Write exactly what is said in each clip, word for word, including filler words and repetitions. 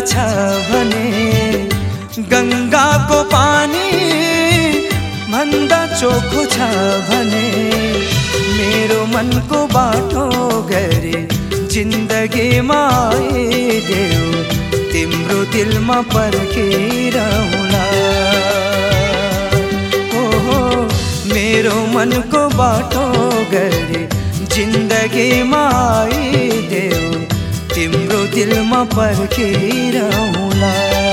छ भने गङ्गाको पानी भन्दा चोखो छ भने मेरो मनको बाटो गरे जिन्दगीमा आइदेऊ तिम्रो दिलमा पर्खिरहँला। ओहो मेरो मनको बाटो गरे जिन्दगीमा आइदेऊ तिम्रो दिलमा पर्खिरहँला।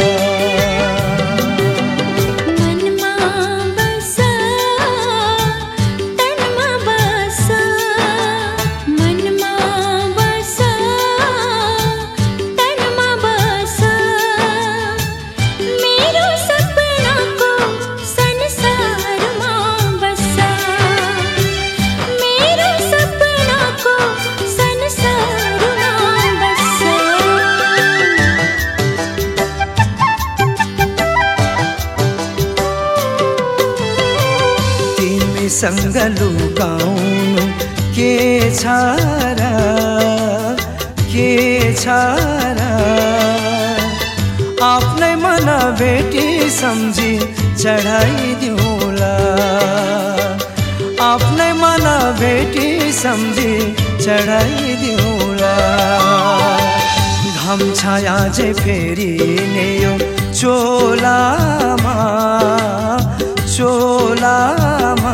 सँग लुकाउनु के छ र के छ र आफ्नै मन भेटी सम्झी चढाइदिउँला। आफ्नै मन भेटी सम्झी चढाइदिउँला। घाम छाया जे फेरि ने यो चोलामा चोलामा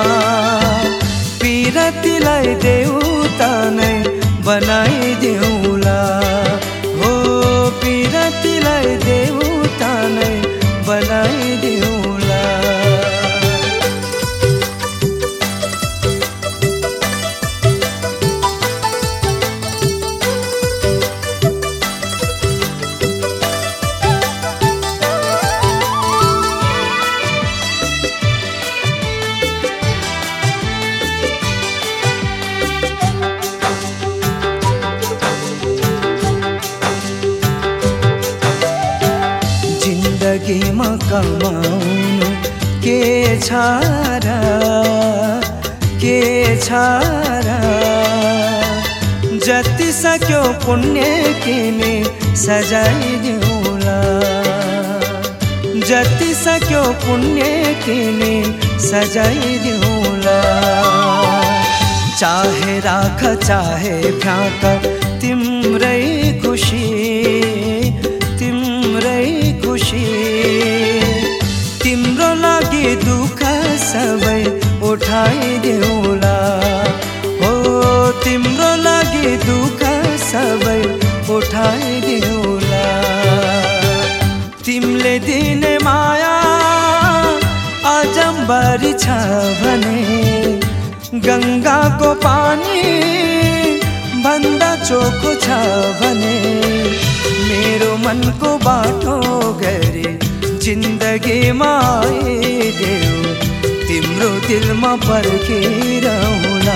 पिरतीलाई देउता नै बनाइदिउँला। हो पिरतीलाई देउता नै बनाइदिउँला। जिन्दगीमा कमाउनु के छ र के छ र जति सक्यो पुण्य किने सजाइदिउँला। जति सक्यो पुण्य किने सजाइदिउँला। चाहे राख चाहे फ्याँक तिम्रै खुसी तिम्रै खुसी तिम्रो लागि दुःख सबै उठाइदेऊला। हो तिम्रो लागि दुःख सबै उठाइदेऊला। तिमीले दिने माया अजम्बरी छ भने गङ्गाको पानी भन्दा चोखो छ भने मेरो मनको बाटो गरे जिन्दगीमा आइदेऊ तिम्रो दिलमा पर्खिरहँला।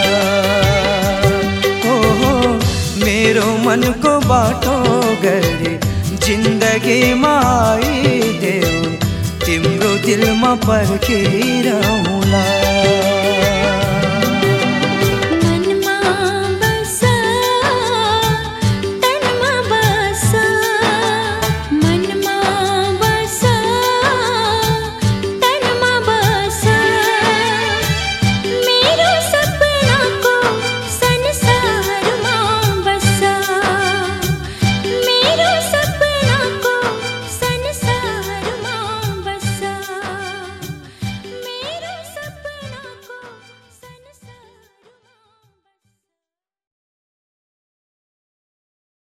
ओहो मेरो मनको बाटो गरे जिन्दगीमा आइदेऊ तिम्रो दिलमा पर्खिरहँला।